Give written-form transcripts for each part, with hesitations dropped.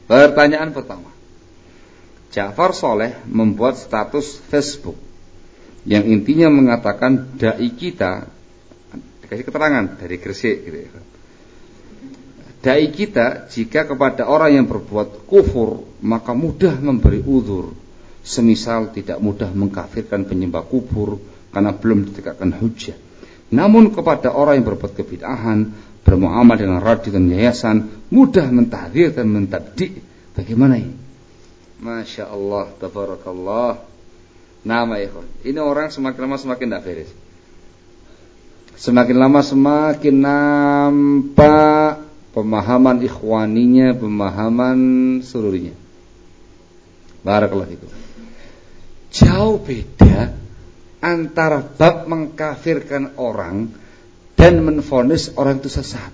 Pertanyaan pertama. Ja'far Soleh membuat status Facebook yang intinya mengatakan dai kita, dikasih keterangan dari Gresik gitu ya. Dai kita jika kepada orang yang berbuat kufur maka mudah memberi uzur, semisal tidak mudah mengkafirkan penyembah kubur karena belum ditegakkan hujjah. Namun kepada orang yang berbuat kebid'ahan, bermuamalah dengan radio dan yayasan, mudah mentahdzir dan mentabdi'. Bagaimana ini? Masya Allah, tabarakallah. Nama ikhwan. Ini orang semakin lama semakin tidak beres. Semakin lama semakin nampak pemahaman ikhwaninya, pemahaman seluruhnya. Barakallahu fikum. Jauh beda antara bab mengkafirkan orang dan menvonis orang itu sesat.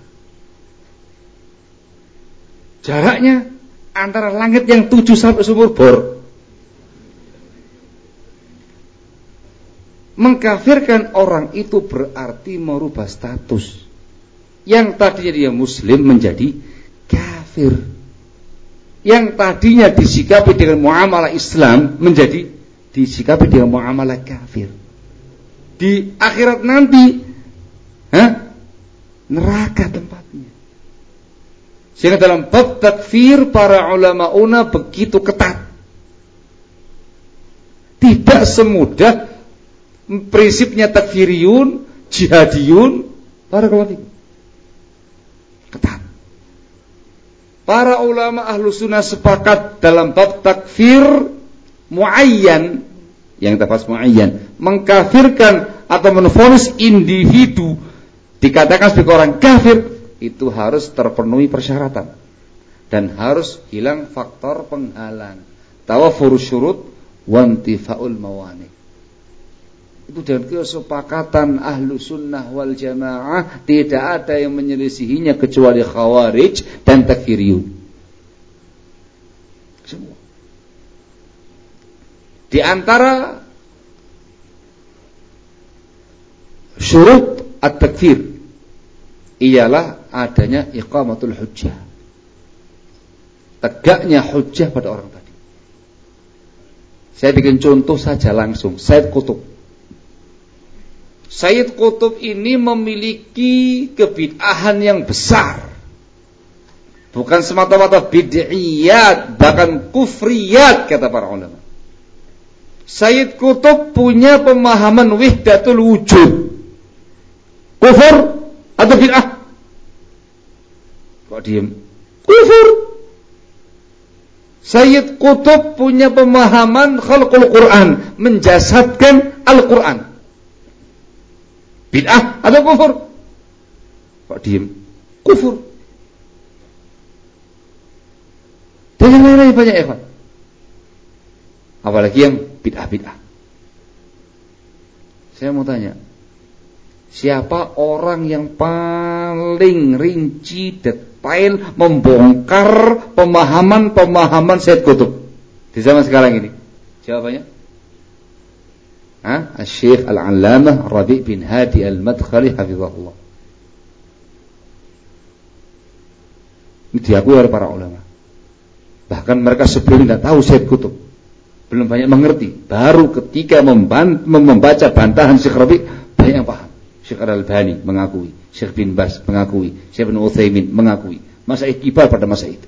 Jaraknya antara langit yang 7 sampai sumur bor. Mengkafirkan orang itu berarti merubah status. Yang tadinya dia muslim menjadi kafir. Yang tadinya disikapi dengan muamalah Islam menjadi disikapi dengan muamalah kafir. Di akhirat nanti neraka tempatnya. Sehingga dalam bab takfir para ulama begitu ketat. Tidak semudah prinsipnya takfiriyun, jihadiyun, para ulama ketat. Para ulama ahlu sunnah sepakat dalam bab takfir muayyan, yang kita bahas muayyan, mengkafirkan atau menvonis individu dikatakan sebagai orang kafir, itu harus terpenuhi persyaratan dan harus hilang faktor penghalang, tawafur syurut wantifaul mawani. Itu dengan kesepakatan ahlu sunnah wal jamaah, tidak ada yang menyelisihinya kecuali khawarij dan takfiriyun. Semua. Di antara syurut at-takfir ialah adanya iqamatul hujjah, tegaknya hujjah pada orang tadi. Saya bikin contoh saja langsung. Sayyid Qutb ini memiliki kebid'ahan yang besar, bukan semata-mata bid'iyat, bahkan kufriyat kata para ulama. Sayyid Qutb punya pemahaman wahdatul wujud, kufur atau bid'ah? Kok diam? Kufur. Sayyid Qutb punya pemahaman khalqul Quran, menjasadkan Al-Quran. Bid'ah atau kufur? Kok diam? Kufur. Dan yang lain-lain banyak ikhwan. Apalagi yang bid'ah-bid'ah. Saya mau tanya, siapa orang yang paling rinci detail membongkar pemahaman-pemahaman Sayyid Qutb di zaman sekarang ini? Jawabannya? Syekh Al-Allamah Rabi' bin Hadi Al-Madkhali hafizahullah. Ini diakui oleh para ulama. Bahkan mereka sebelumnya tidak tahu Sayyid Qutb, belum banyak mengerti. Baru ketika membaca bantahan Syekh Rabi', banyak yang paham. Syekh Al-Albani mengakui, Syekh bin Bas mengakui, Syekh bin Utsaimin mengakui. Masa kibar pada masa itu.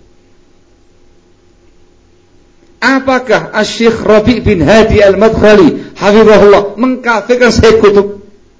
Apakah Syekh Rabi' bin Hadi Al-Madkhali hafizahullah mengkafirkan Sayyid Qutb?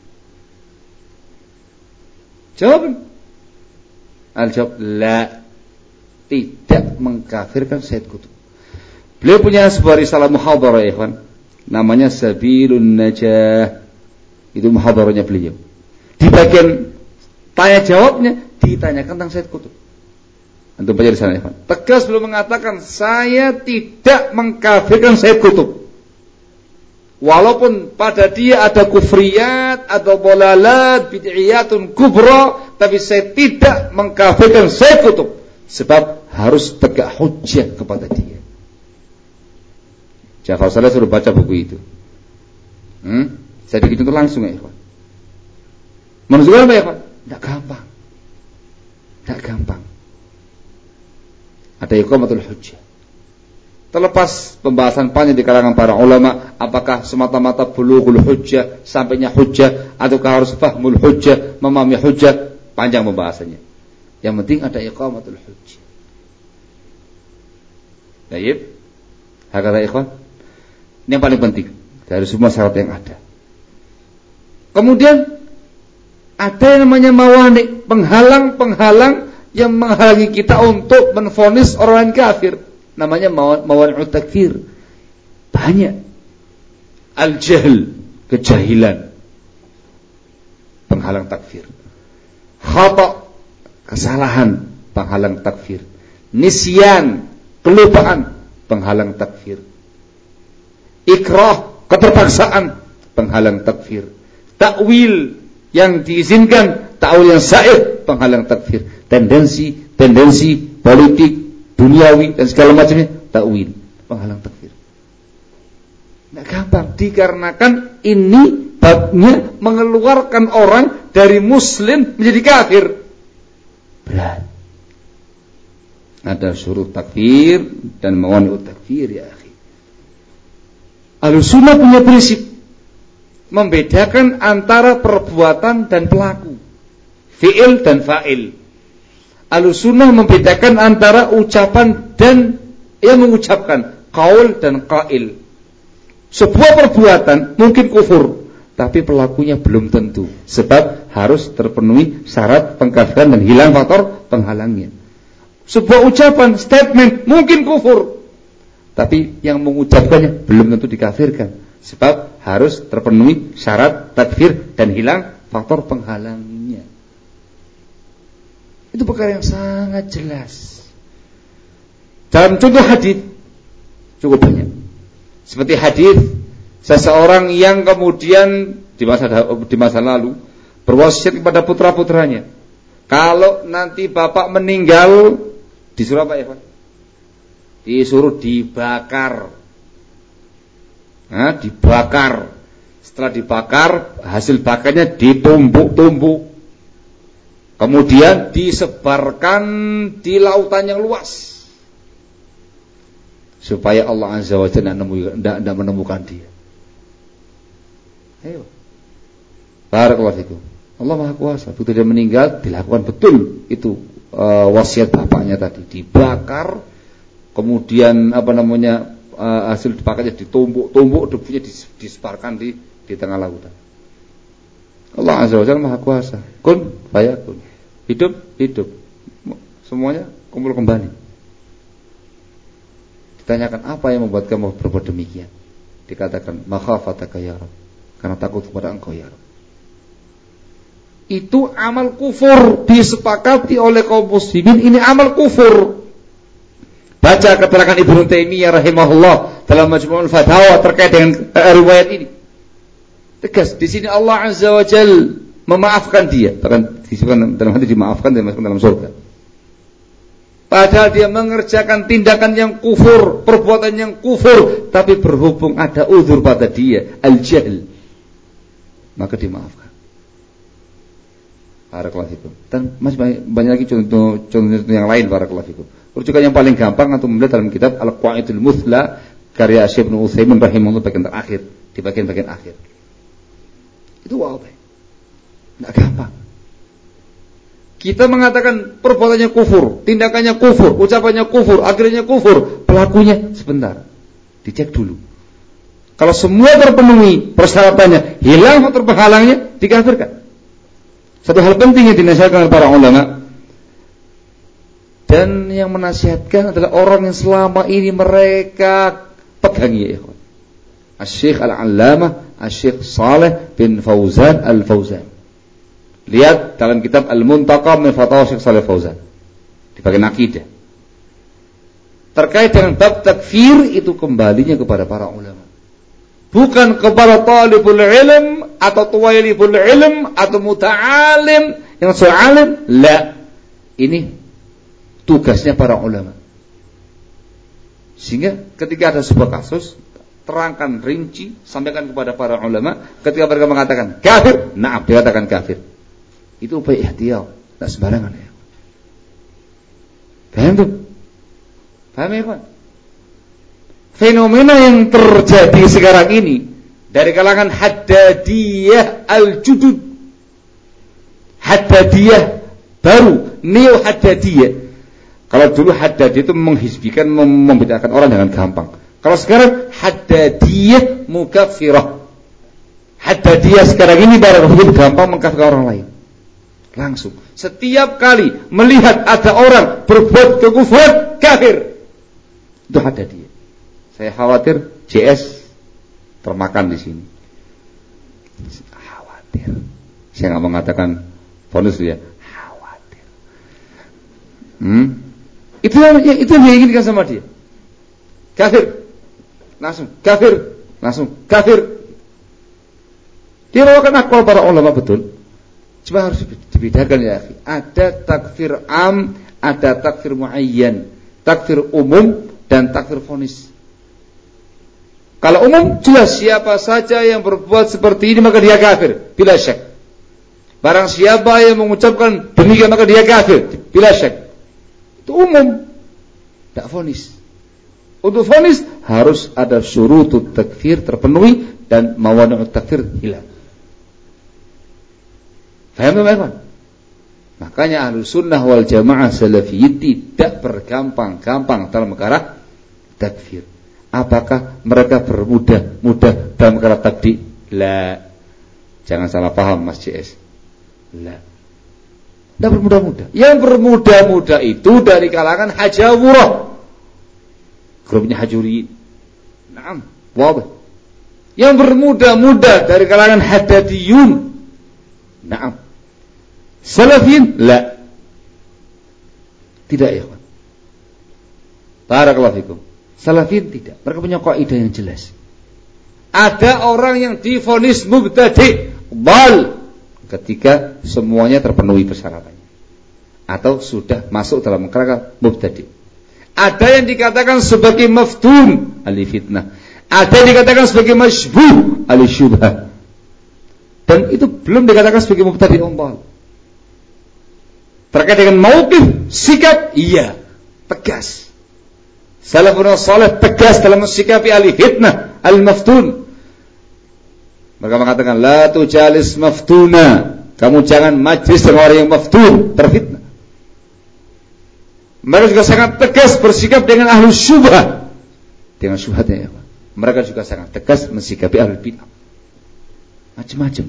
Jawab. Al-jawab la, tidak mengkafirkan Sayyid Qutb. Beliau punya sebuah risalah muhadharah ya ikhwan, namanya Sabilun Najah. Itu muhadharahnya beliau. Di bagian tanya jawabnya ditanyakan tentang Sayyid Qutb. Antum baca di sana ya. Tegas belum mengatakan saya tidak mengkafirkan Sayyid Qutb. Walaupun pada dia ada kufriyat, ada dalalat, bid'iyatun kubra, tapi saya tidak mengkafirkan Sayyid Qutb sebab harus tegak hujjah kepada dia. Ja'far Saleh suruh baca buku itu. Saya bikin contoh langsung ya ikhwan. Menunjukkan apa ya ikhwan? Tidak gampang. ada iqamatul hujjah. Terlepas pembahasan panjang di kalangan para ulama, apakah semata-mata bulughul hujjah, sampainya hujjah, ataukah harus fahmul hujjah, memahami hujjah, panjang pembahasannya. Yang penting ada iqamatul hujjah. Baik. Hakata ikhwan. Ini yang paling penting dari semua syarat yang ada. Kemudian ada yang namanya mawani, penghalang-penghalang yang menghalangi kita untuk menvonis orang lain kafir. Namanya mawani'ut takfir. Banyak. Al-jahl, kejahilan, penghalang takfir. Khata', kesalahan, penghalang takfir. Nisyan, kelupaan, penghalang takfir. Ikrah, keterpaksaan, penghalang takfir. Takwil yang diizinkan, takwil yang sahih, penghalang takfir. Tendensi politik, duniawi dan segala macamnya, takwil, penghalang takfir. Nggak gampang, dikarenakan ini babnya mengeluarkan orang dari muslim menjadi kafir. Berat. Ada syurut takfir dan mawani'ut takfir ya akhi. Ahlussunnah punya prinsip membedakan antara perbuatan dan pelaku, fi'il dan fa'il. Ahlussunnah membedakan antara ucapan dan yang mengucapkan, qaul dan qail. Sebuah perbuatan mungkin kufur, tapi pelakunya belum tentu, sebab harus terpenuhi syarat pengkafiran dan hilang faktor penghalangnya. Sebuah ucapan, statement mungkin kufur, tapi yang mengucapkannya belum tentu dikafirkan, sebab harus terpenuhi syarat takfir dan hilang faktor penghalangnya. Itu perkara yang sangat jelas. Dalam contoh hadis cukup banyak. Seperti hadis seseorang yang kemudian di masa lalu berwasiat kepada putra-putranya, kalau nanti bapak meninggal, disuruh apa ya Pak? Disuruh dibakar. Dibakar. Setelah dibakar, hasil bakarnya ditumbuk-tumbuk. Kemudian disebarkan di lautan yang luas, supaya Allah Azza wa Jalla tidak menemukan dia. Ayo, barakallahu fikum. Allah Maha Kuasa. Begitu dia meninggal, dilakukan betul itu wasiat bapaknya tadi, dibakar. Kemudian hasil bakarnya ditumbuk-tumbuk, debunya disebarkan di tengah lautan. Allah Azza wa Jalla Maha Kuasa. Kun fayakun. Hidup. Semuanya kumpul kembali. Ditanyakan, apa yang membuat kamu berbuat demikian? Dikatakan, makhafataka ya Rabb, karena takut kepada Engkau ya Rabb. Itu amal kufur, disepakati oleh kaum muslimin, ini amal kufur. Baca keterangan Ibnu Taimiyah rahimahullah dalam Majmu'ul Fatawa terkait dengan riwayat ini. Tegas, di sini Allah Azza wa Jalla memaafkan dia, bahkan disebutkan dalam hadis dimaafkan dan masuk dalam surga. Padahal dia mengerjakan tindakan yang kufur, perbuatan yang kufur, tapi berhubung ada uzur pada dia, al-jahl, maka dimaafkan. Barakallahu fikum. Dan masih banyak lagi contoh yang lain, barakallahu fikum. Rujukan yang paling gampang atau melihat dalam kitab Al-Qawaidul Muthla karya Syekh Ibnu Utsaimin rahimahullah bagian terakhir, di bagian akhir. Itu wadah. Tidak gampang. Kita mengatakan perbuatannya kufur, tindakannya kufur, ucapannya kufur, akhirnya kufur, pelakunya sebentar, dicek dulu. Kalau semua terpenuhi persyaratannya, hilang faktor penghalangnya, dikafirkan. Satu hal penting yang dinasihatkan oleh para ulama, dan yang menasihatkan adalah orang yang selama ini mereka pegangi, ya ikhwan. Asy-Syaikh Al-Allamah Asy-Syaikh Shalih bin Fauzan Al-Fauzan. Lihat dalam kitab Al-Muntaqa min Fatawa Syekh Shalih Fauzan di bagian akidah. Terkait dengan bab takfir itu kembalinya kepada para ulama. Bukan kepada talibul ilm atau tuwailibul ilm atau muta'alim yang su'alim. La. Ini tugasnya para ulama. Sehingga ketika ada sebuah kasus, terangkan rinci, sampaikan kepada para ulama. Ketika mereka mengatakan kafir, na'am, dikatakan kafir. Itu upaya ihtiyat, tak sembarangan ya. Paham tuh? Paham ya Pak? Fenomena yang terjadi sekarang ini dari kalangan Haddadiyah al-Judud, Haddadiyah baru, Neo Haddadiyah. Kalau dulu Haddadiyah itu menghizbikan, membedakan orang dengan gampang. Kalau sekarang Haddadiyah mukaffirah. Haddadiyah sekarang ini baru gampang mengkafirkan orang lain. Langsung. Setiap kali melihat ada orang berbuat kekufuran, kafir. Itu Haddadiyah. Saya khawatir JS termakan di sini. Khawatir. Saya nggak mengatakan bonus ya. Khawatir. Itu yang diinginkan sama dia. Kafir. Langsung kafir. Dia bawakan akwal para ulama betul. Cuma harus dibedakan ya akhi. Ada takfir am, ada takfir muayyan, takfir umum dan takfir vonis. Kalau umum jelas siapa saja yang berbuat seperti ini maka dia kafir, bila syak. Barang siapa yang mengucapkan demikian maka dia kafir, bila syak. Itu umum, tidak vonis. Untuk vonis harus ada syurutut takfir terpenuhi dan mawani'ut takfir hilang. Faham teman-teman? Makanya Ahlus Sunnah wal Jamaah Salafiyyin tidak bergampang-gampang dalam perkara takfir. Apakah mereka bermudah-mudah dalam perkara tabdi'? La. Jangan salah paham Mas JS. La. Tidak bermudah-mudah. Yang bermudah-mudah itu dari kalangan hajawurah, grupnya hajuriyin. Naam, wadah. Yang bermudah-mudah dari kalangan haddadiyun. Naam. Salafin la. Tidak ya kawan. Barakallahu fikum. Salafin tidak. Mereka punya kaidah yang jelas. Ada orang yang divonis mubtadi' dhal ketika semuanya terpenuhi persyaratannya atau sudah masuk dalam kerangka mubtadi'. Ada yang dikatakan sebagai maftun ahli fitnah. Ada yang dikatakan sebagai masybuh ahli syubhah. Dan itu belum dikatakan sebagai mubtadi' dhal. Terkait dengan mauqif, sikap, iya, tegas. Salafun salih tegas dalam mensikapi ahli fitnah, al-maftun. Mereka mengatakan, la tujalis maftuna. Kamu jangan majlis dengan orang yang maftun, terfitnah. Mereka juga sangat tegas bersikap dengan ahli syubhah. Dengan syubhatnya ya. Mereka juga sangat tegas mensikapi ahli bid'ah. Macam-macam.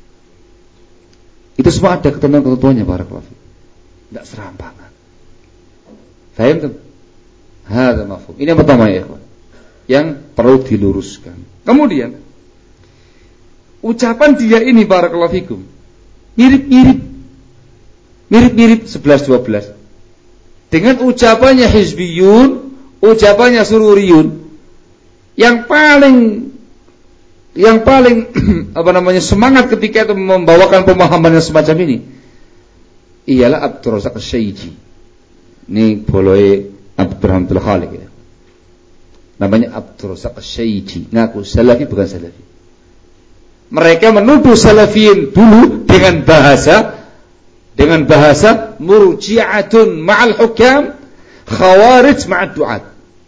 Itu semua ada ketentuan-ketentuannya barakallahu fiik. Tidak serampangan. Faham tuh? Hadza mafhum. Ini yang pertama ya, ikhwan. Yang perlu diluruskan. Kemudian ucapan dia ini barakallahu fikum mirip 11-12 dengan ucapannya hizbiyun, ucapannya sururiyun. Yang paling semangat ketika itu membawakan pemahaman yang semacam ini ialah Abdul Razak Asy-Syaiji. Ini boleh Abdurrahman Khaliq ya. Namanya Abdul Razak Asy-Syaiji, ngaku salafi bukan salafi. Mereka menuduh salafiyin dulu dengan bahasa murji'atun ma'al hukam, khawarij ma'ad du'at.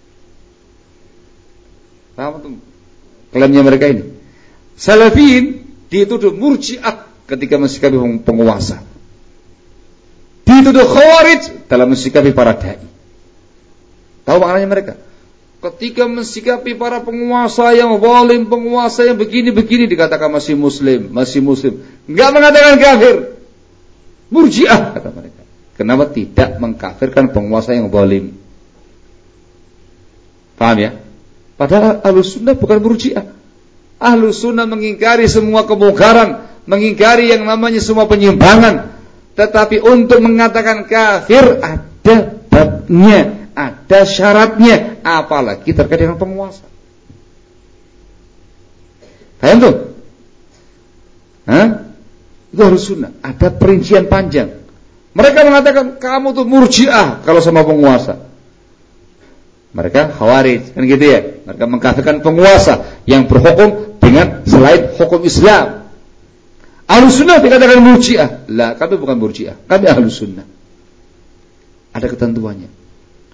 Paham tuh? Klaimnya mereka ini. Salafiyin dituduh murji'ah ketika mensikapi penguasa. Dituduh khawarij dalam mensikapi para dai. Tahu maknanya mereka? Ketika mensikapi para penguasa yang zalim, penguasa yang begini-begini dikatakan masih muslim. Enggak mengatakan kafir. Murji'ah kata mereka. Kenapa tidak mengkafirkan penguasa yang zalim? Paham ya? Padahal Ahlus Sunnah bukan murji'ah. Ahlus Sunnah mengingkari semua kemungkaran, mengingkari yang namanya semua penyimpangan. Tetapi untuk mengatakan kafir ada babnya, ada syaratnya, apalagi terkait dengan penguasa. Paham tuh? Itu harus sunnah. Ada perincian panjang. Mereka mengatakan kamu tuh murji'ah kalau sama penguasa. Mereka khawarij, kan gitu ya. Mereka mengkafirkan penguasa yang berhukum dengan selain hukum Islam. Ahlus Sunnah dikatakan murji'ah. Lah, kami bukan murji'ah. Kami Ahlus Sunnah. Ada ketentuannya.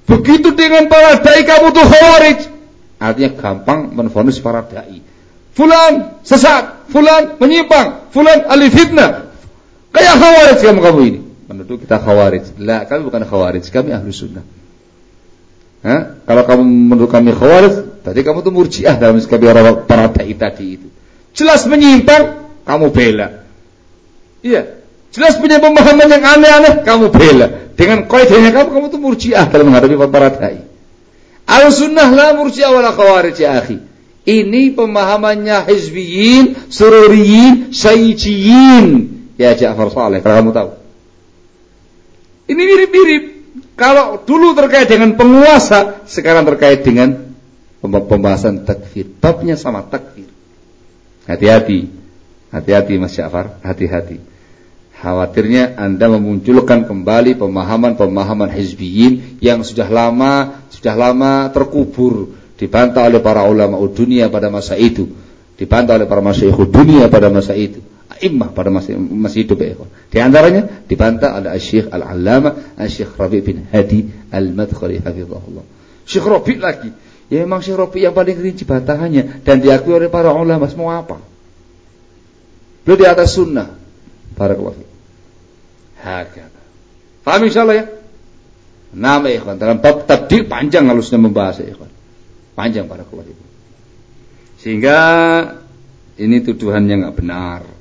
Begitu dengan para dai kamu tuh khawarij. Artinya gampang menvonis para dai. Fulan sesat, fulan menyimpang, fulan ahli fitnah. Kayak khawarij kamu ini. Menuduh kita khawarij. Lah, kami bukan khawarij, kami ahlu sunnah. Kalau kamu menuduh kami khawarij, berarti kamu tuh murjiah dalam sikap para dai tadi itu. Jelas menyimpang, kamu bela. Iya, jelas punya pemahaman yang aneh-aneh, kamu bela. Dengan kaidahnya kamu tuh murjiah dalam menghadapi para dai. Al-sunnah la murjiah wala khawarij ya akhi. Ini pemahamannya hizbiyin, sururiyin, syaiciyin. Ya Ja'far Saleh, kalau kamu tahu. Ini mirip-mirip. Kalau dulu terkait dengan penguasa, sekarang terkait dengan pembahasan takfir. Babnya sama, takfir. Hati-hati. Hati-hati Mas Ja'far, hati-hati. Khawatirnya Anda memunculkan kembali pemahaman-pemahaman hizbiyin yang sudah lama terkubur, dibantah oleh para ulama dunia pada masa itu, dibantah oleh para masyayikh dunia pada masa itu, a'immah pada masih hidup ya. Di antaranya dibantah oleh Syekh Al-Allamah Syekh Rabi' bin Hadi Al-Madkhali hafizahullah. Syekh Rabi' lagi. Ya memang Syekh Rabi' yang paling rinci bantahannya dan diakui oleh para ulama. Mau apa? Beliau di atas sunnah. Barakallahu fiik. Hakata. Paham insyaallah ya? Nama ikhwan dalam bab tabdi' panjang halusnya membahas ya ikhwan. Panjang barakallahu fiik. Sehingga ini tuduhan yang enggak benar.